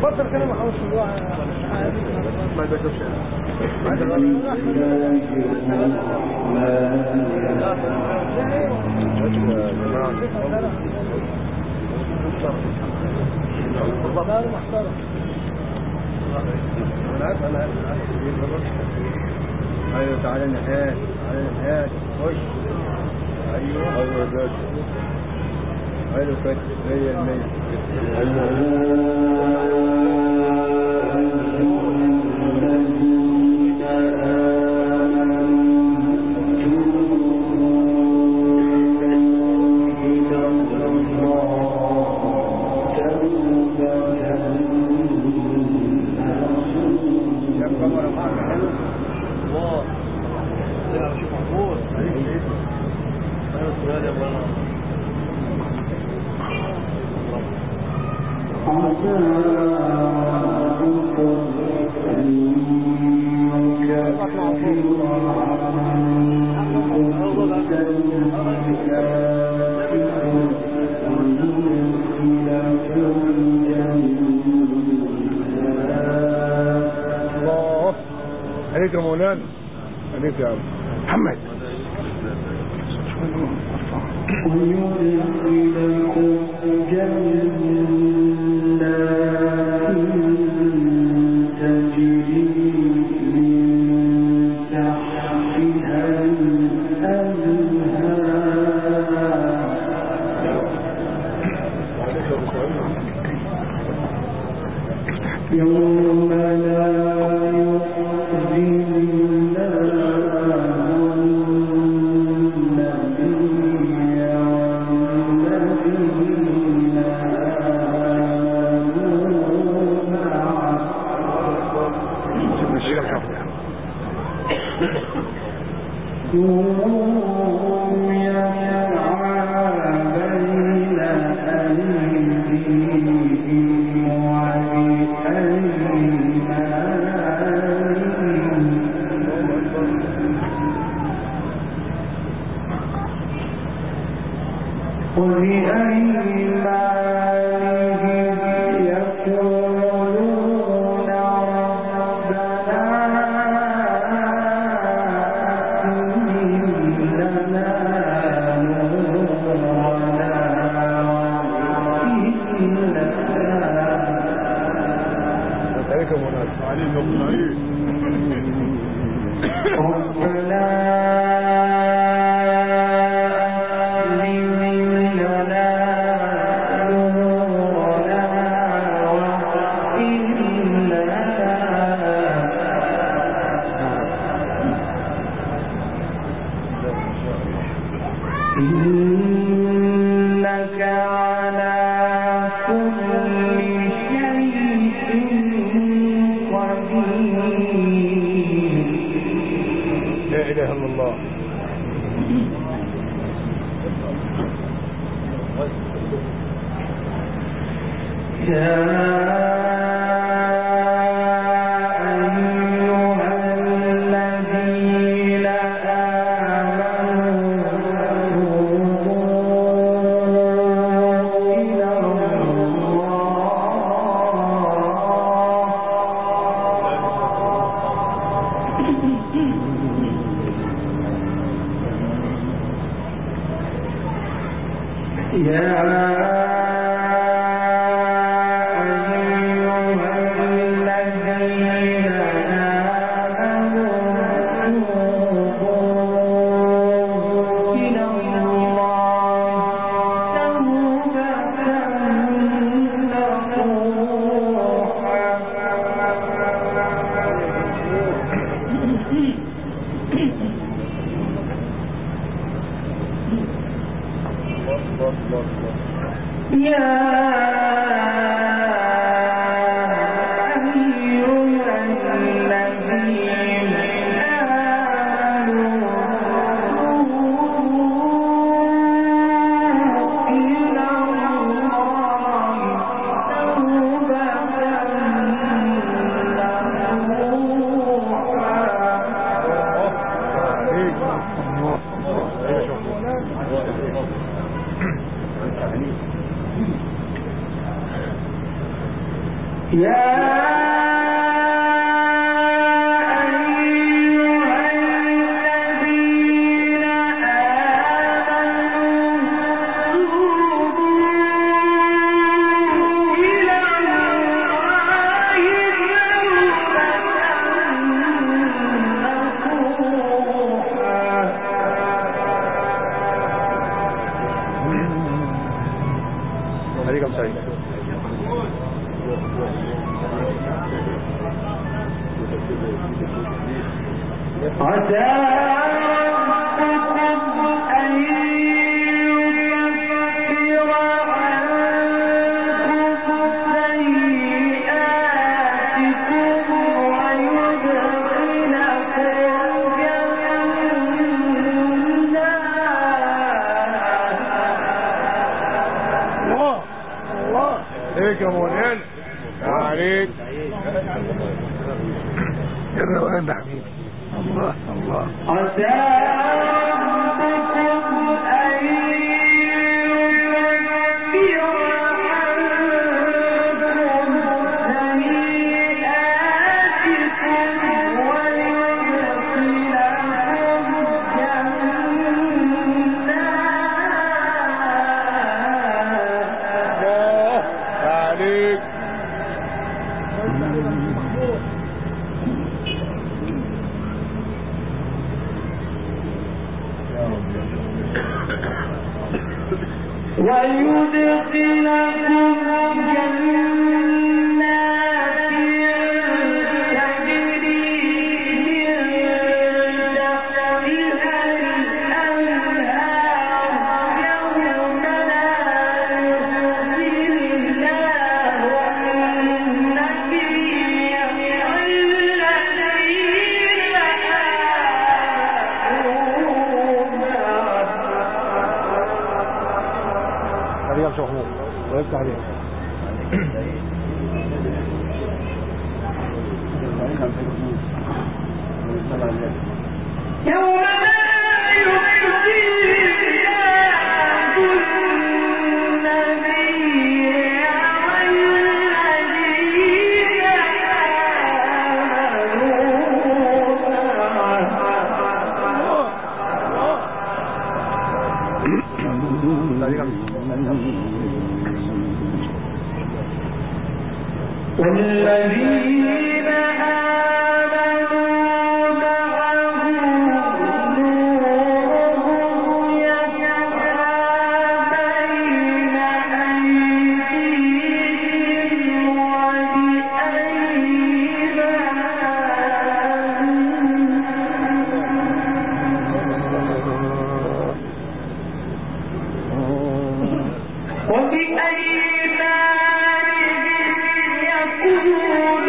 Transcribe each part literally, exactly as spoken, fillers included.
بطل كلام خمس شهور ما ذكرش والله محترم. انا عارف انا عارف ايوه تعالى نحاس تعالى نحاس خش ايوه ايوه جد ايوه كده مية المية عليك يا مولانا عليك يا محمد ويدخلكم جنات تجري من تحتها الأنهار يوم لا والذين آمنوا معه نورهم يسعى بين أيديهم وبأيمانهم وبأيمانهم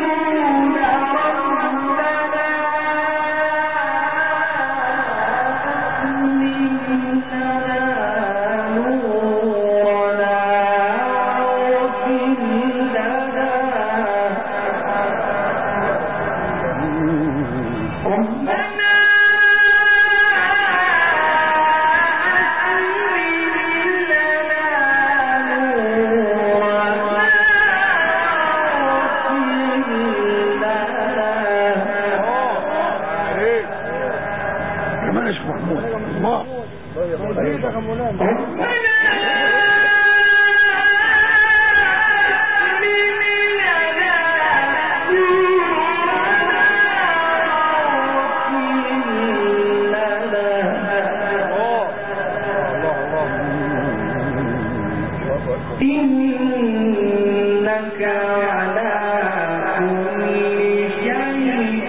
إنك على كل شيء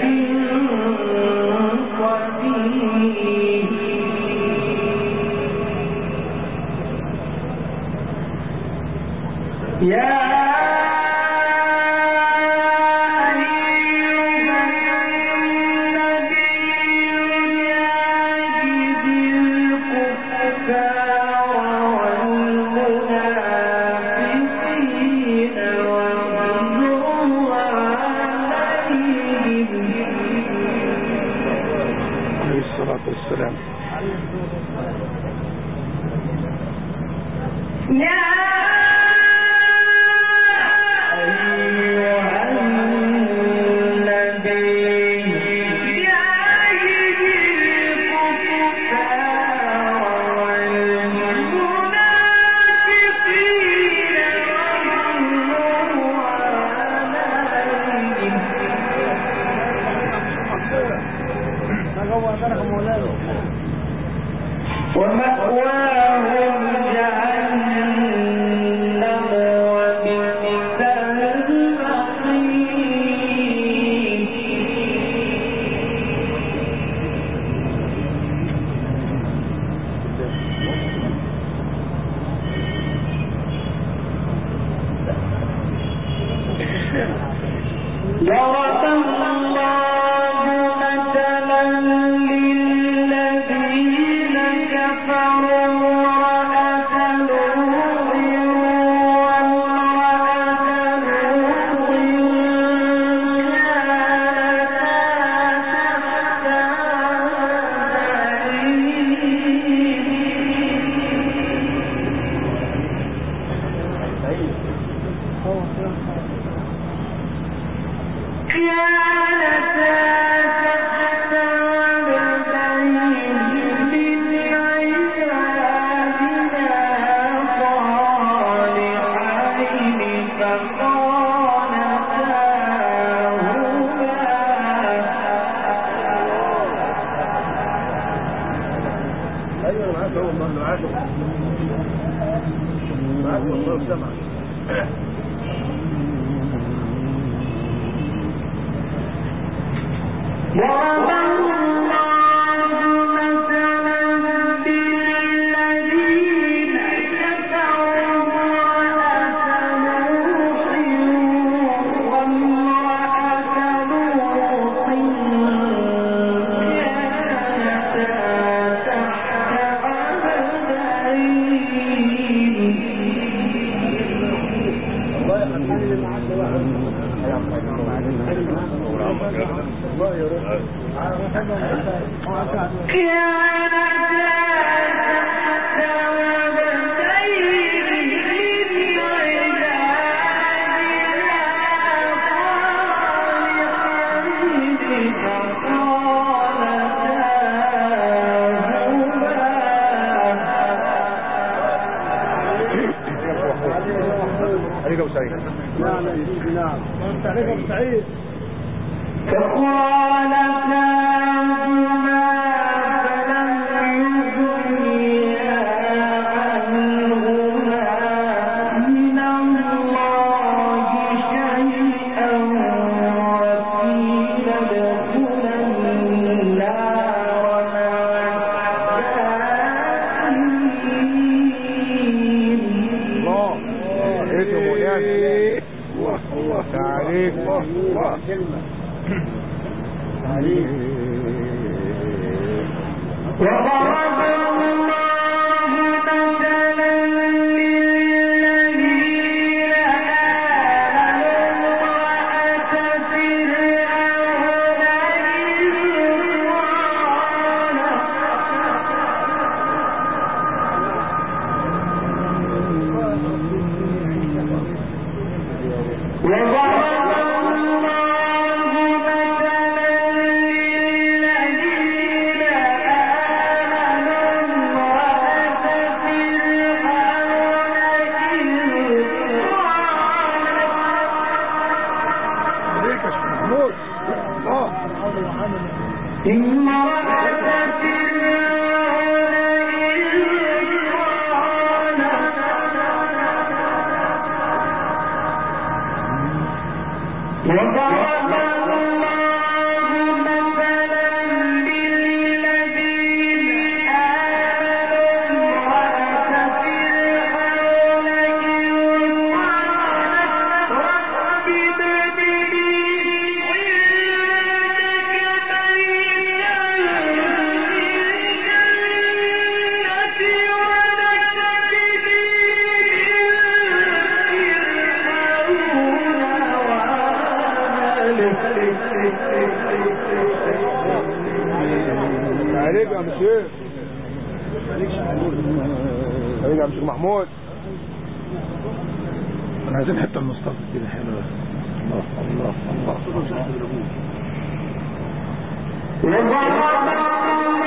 قدير. يا والسلام. يا أيها محمود انا عايزين حته المصطفى كده حلوه. الله الله الله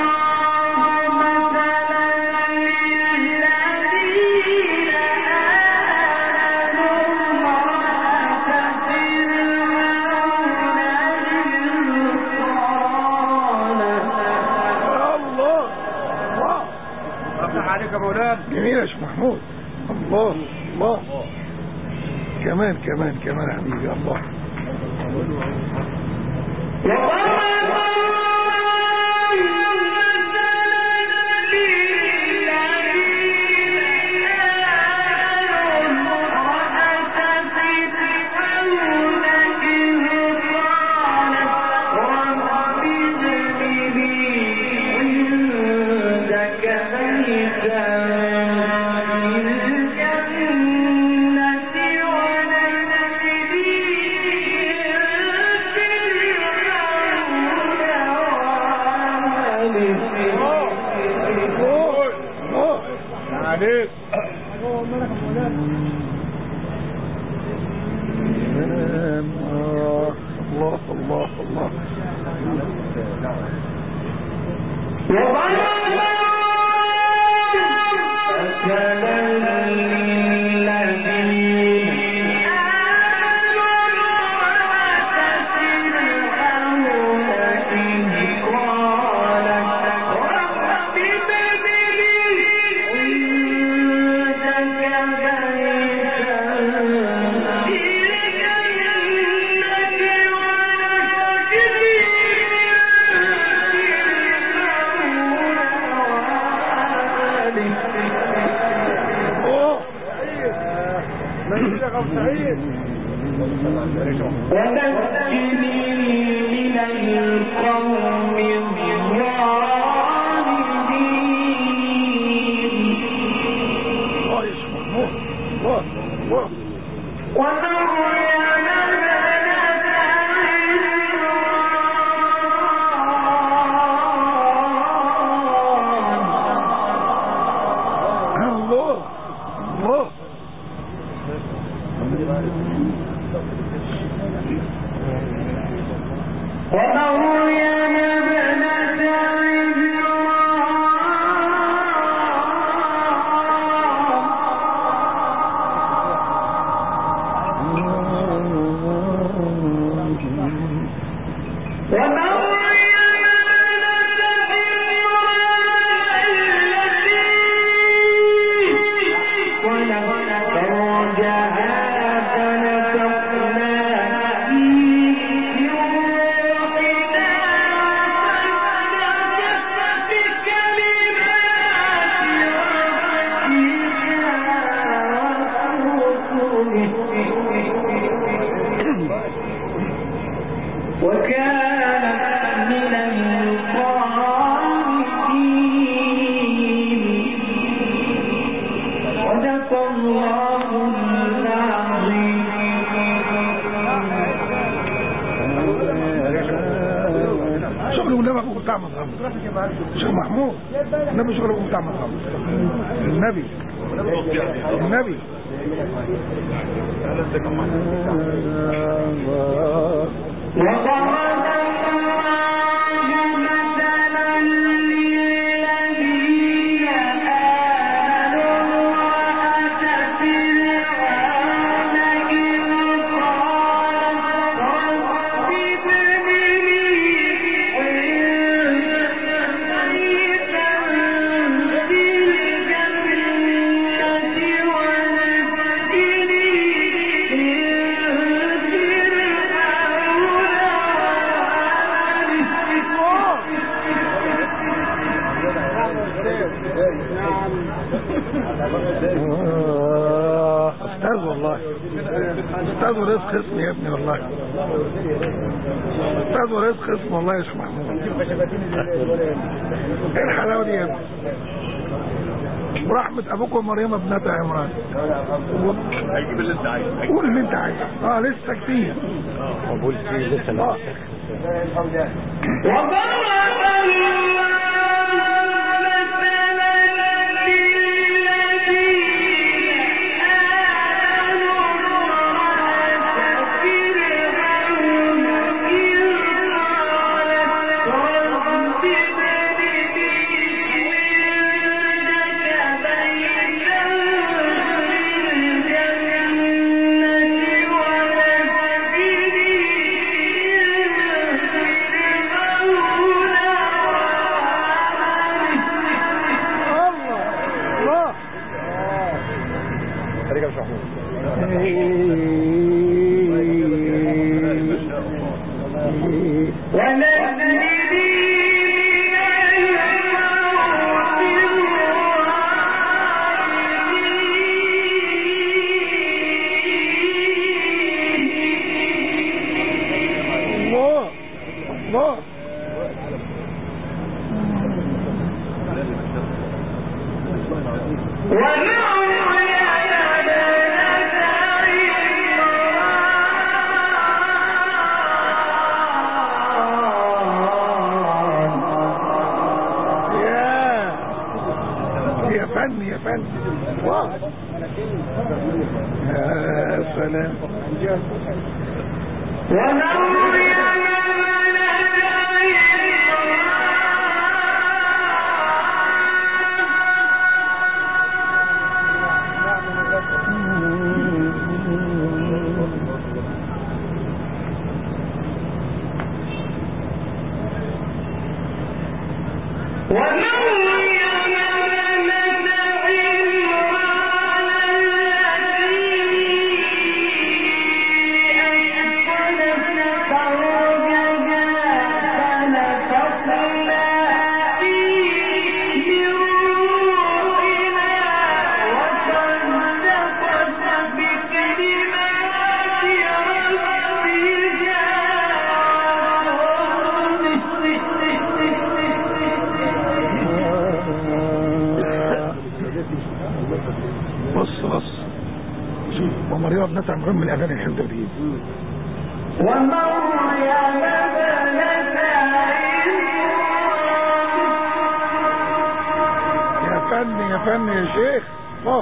جميل يا شيخ محمود. الله الله كمان كمان كمان يا حبيبي. الله الله شيخ محمود النبي شغله بتاع مصاب النبي النبي استاذ والله استاذ ورئيس قسم يا ابني والله استاذ ورئيس قسم والله يا شيخ محمود. ايه الحلاوه دي يا ابني؟ ورحمة ابوك ومريم ابنة عمران. هيجيب اللي انت عايزه قول اللي انت عايزه. اه لسه كتير قول فيه لسه لا فن يا فن. واو يا سلام. مهم الأذان الحمد لله. ومريم يا فن يا فن يا شيخ. الله.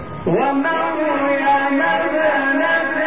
ومريم ابنة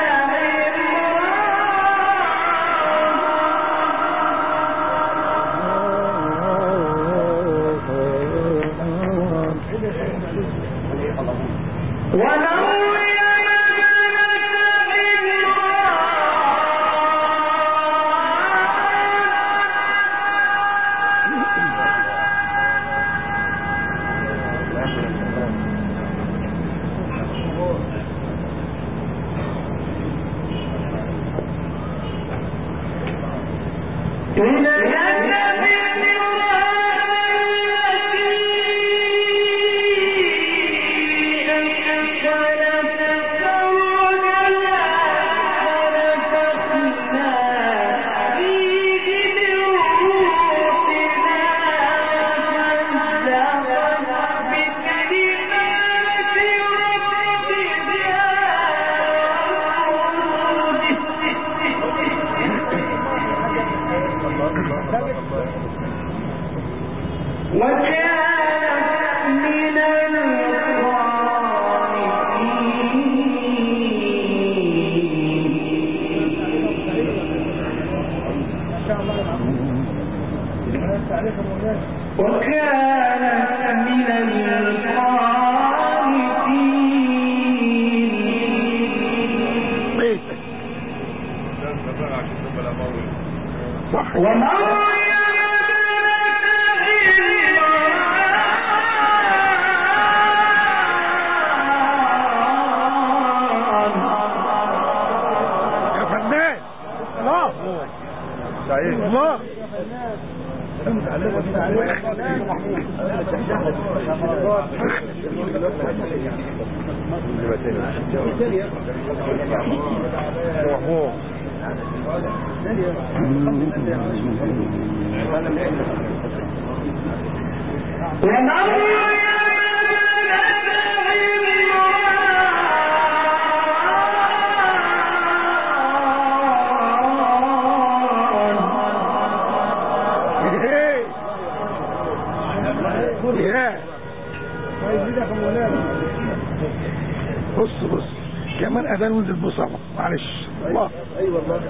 بص بص كمان اذان ونزل بصعبة معلش. الله. اي والله.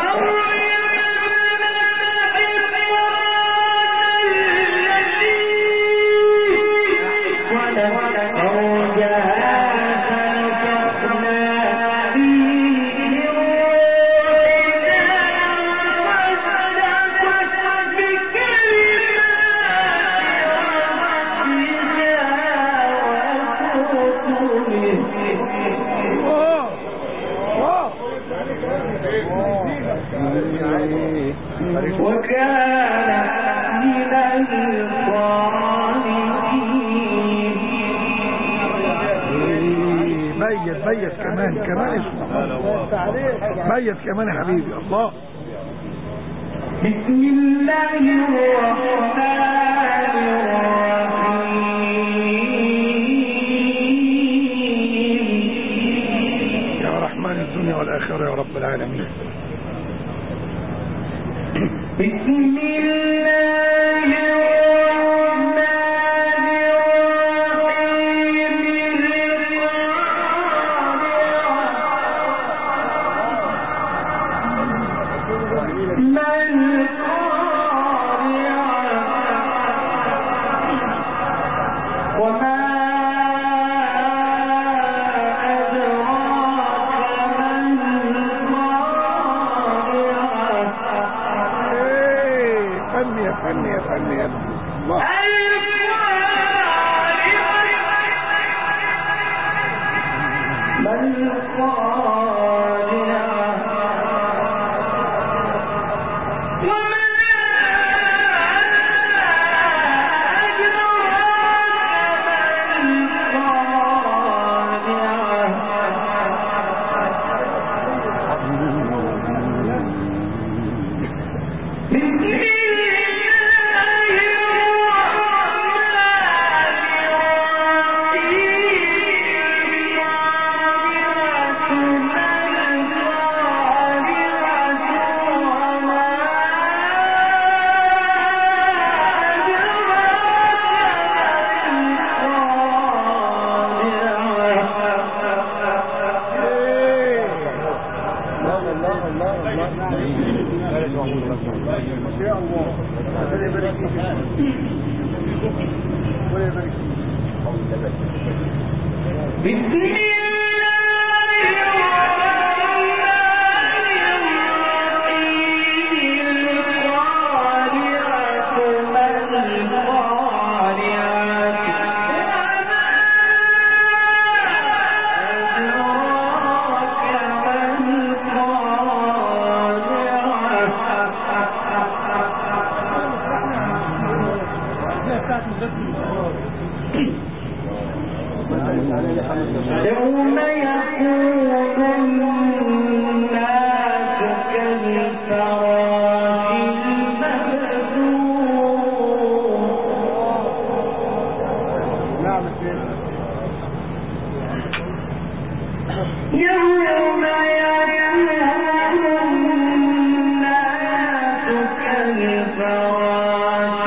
ميت كمان كمان اسمه ميت كمان يا حبيبي. الله. بسم الله الرحمن الرحيم. يا رحمن الدنيا والآخرة يا رب العالمين. بسم الله بسم الله الله الله ما شاء الله. ربنا يبارك فيك. ربنا يبارك فيك. بسم يوم يكون الناس كالفراش المبثوث. نعم شيخ. يوم يكون الناس كالفراش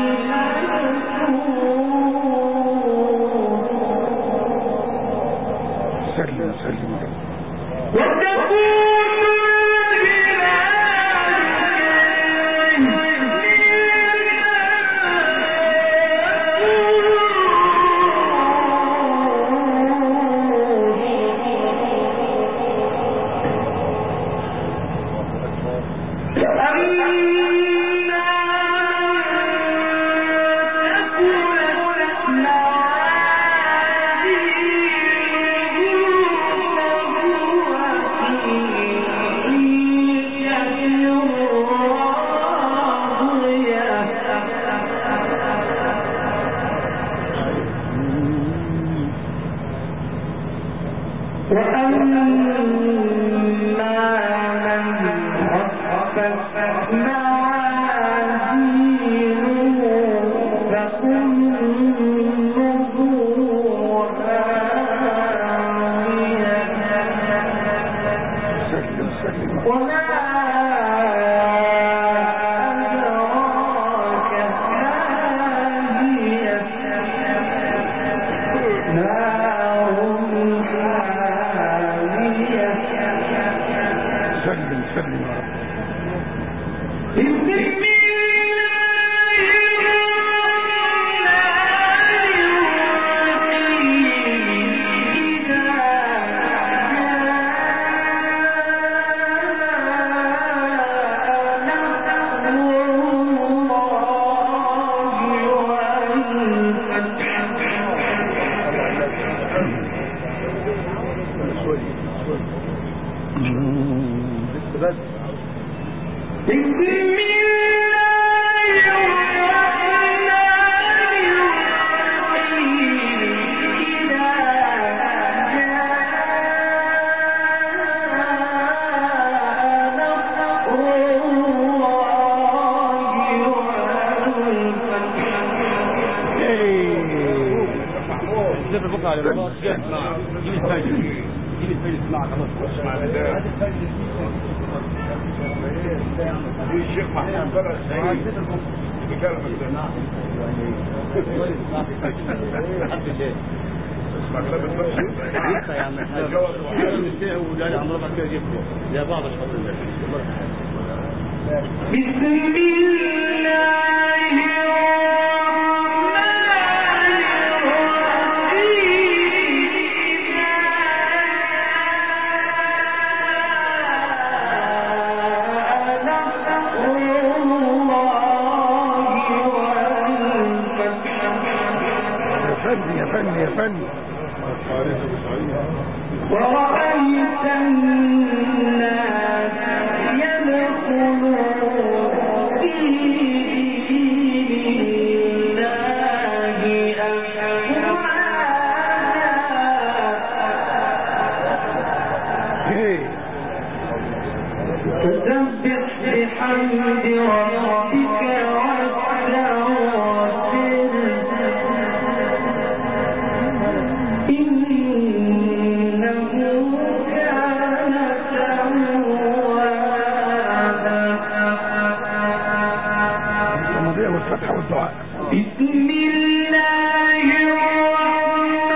المبثوث. سلم سلم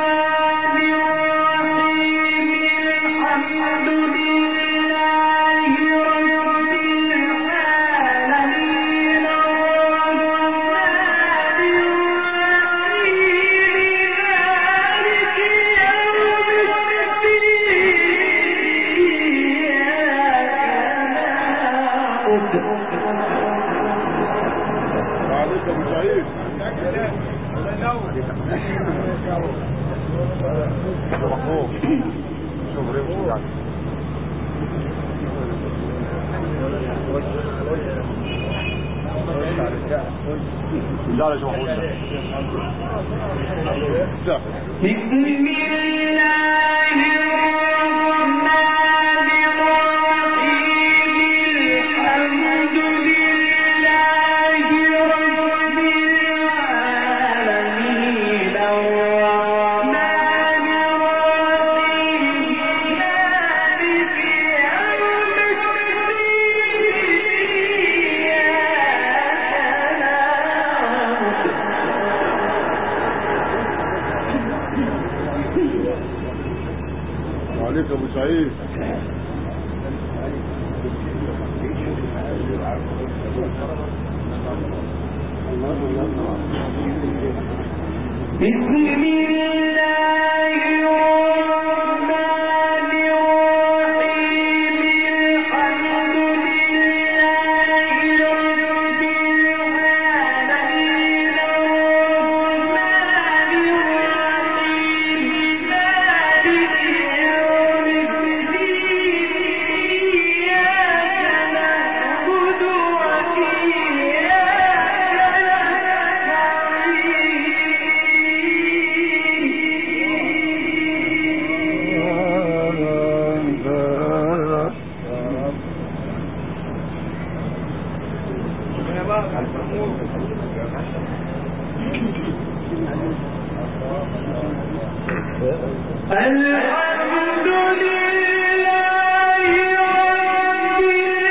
الحمد لله وعليك ابو سعيد بسم الله الرحمن الرحيم الحمد لله رب العالمين الرحمن الرحيم مالك يوم وعليك ابو سعيد بسم الله الرحمن الرحيم الحمد لله رب العالمين الرحمن الرحيم مالك يوم الدين إياك نعبد الحمد لله رب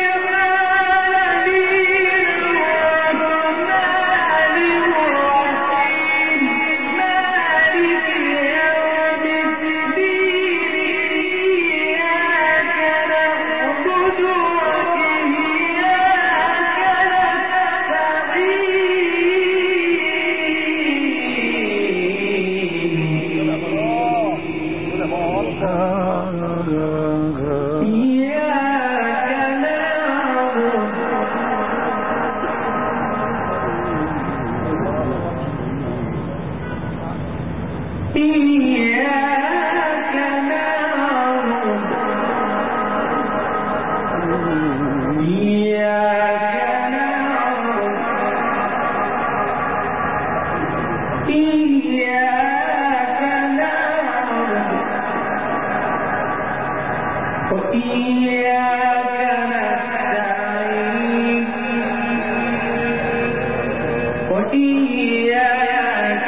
العالمين الرحمن الرحيم مالك يوم الدين إياك نعبد إياك نعبد إياك نعبد إياك نعبد وإياك نستعين وإياك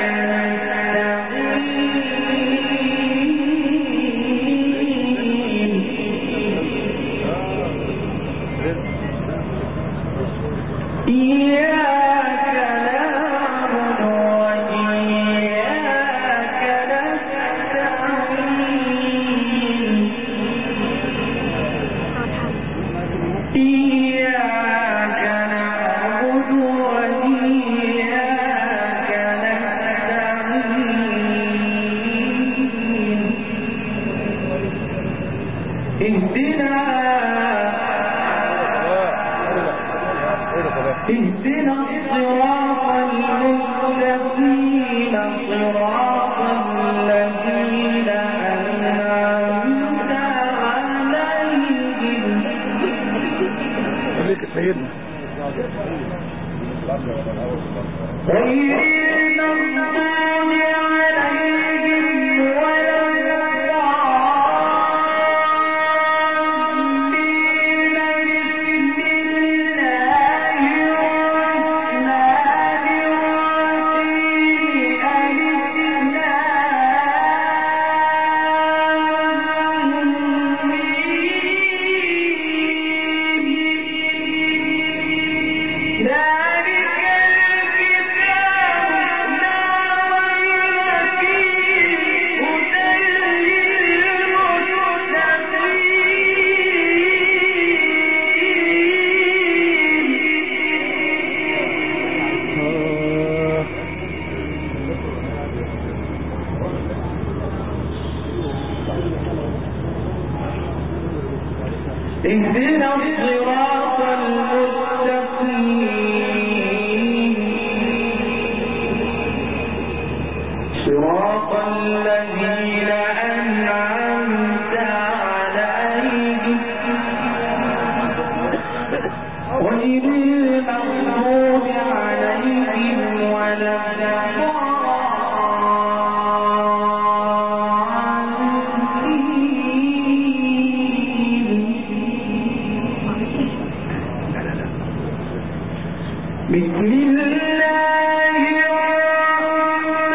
إياك نعبد وإياك نستعين إياك نعبد وإياك نستعين اهدنا اهدنا الصراط المستقيم صراط الذين أنعمت عليهم خليك سيدنا غير المغضوب عليهم ولا الضالين بسم الله الرحمن الرحيم ألف لام ميم ذلك الكتاب لا ريب المغضوب عليهم ولا بسم الله الرحمن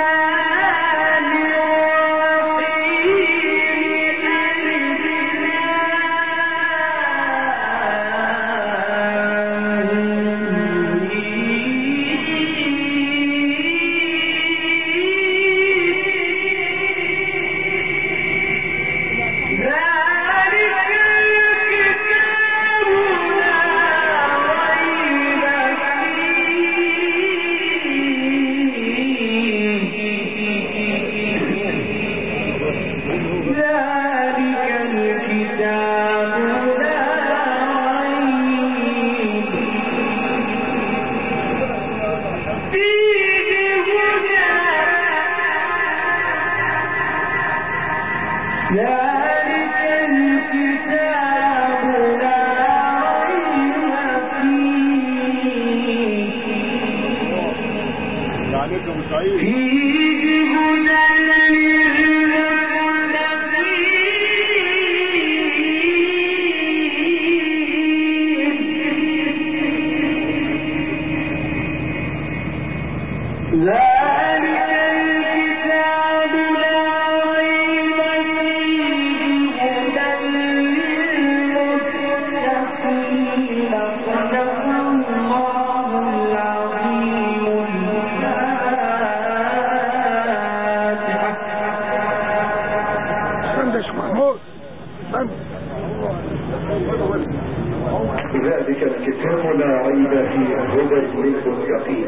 ذلك الكتاب لا ريب فيه هدى للمتقين.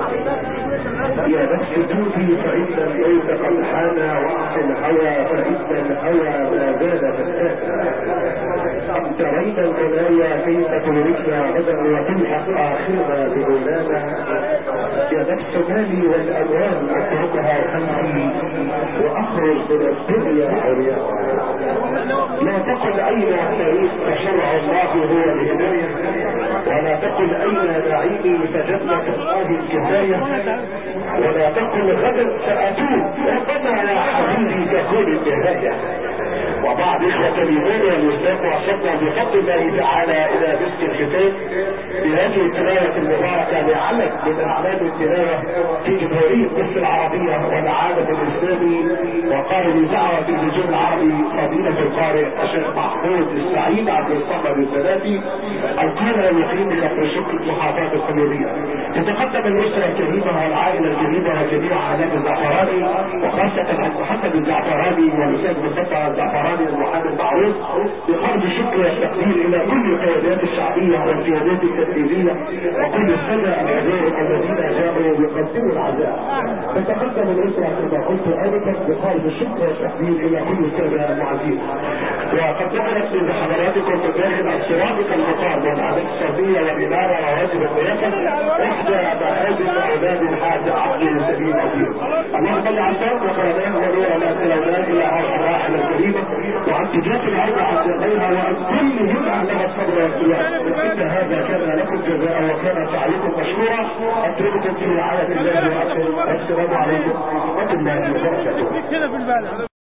يا نفس توبي فإن الموت قد حان واعص الهوى فإن الهوى ما زال فتانا. أم ترين المنايا كيف تدركنا غدا وتلحق آخرنا بغلانا. يا نفس مالي والأموال أتركها خلفي وأخرج من الدنيا عريانا. لا تقل أين الطريق فشرع الله هو الهداية ولا تقل أين نعيمي فجنة الله الكفاية ولا تقل غدا سأتوب ربنا يا حبيبي تكون النهاية. وبعد إخوة الإيمان والإسلام وصلنا بفضل الله تعالى إلى مسك الختام بهذه التلاوة المباركة لعلم من أعلام التلاوة في جمهورية مصر العربية والعالم الإسلامي وقائد دعوة الرجال العربي فضيلة القارئ الشيخ محمود السعيد عبد الصمد السلافي القارئ المقيم بكفر الشكر المحافظة القليوبية. تتقدم الأسرة الكريمة والعائلة الكريمة وجميع أعلام الزعفراني وخاصة محمد الزعفراني والأستاذ مصطفى الزعفراني المحامي المعروف بقرب الشكر والتقدير الى كل القيادات الشعبيه والقيادات التنفيذيه وكل الساده الحضور الذين جاءوا يقدموا العزاء. تتقدم الاسره كما قلت ايضا بقرب الشكر والتقدير الى كل الساده المعزين. وقد ذكرت من حضراتكم في داخل السيراميكا المقام والاعداد الصوتيه والاداره وواجب الضيافه احدى مآذن اولاد الحاج عبد السميع العظيم. اللهم صل على سيدنا وخلدان ونور على سلوان الى عرش الراحل الكريمه وعن تجاه الارض عن جزائها وعن كل يدعى لها الصبر والسلام. ان هذا كان لكم جزاء وكان سعيكم مشكورا. اترككم في رعايه الله وامنه. السلام عليكم ورحمه الله وبركاته.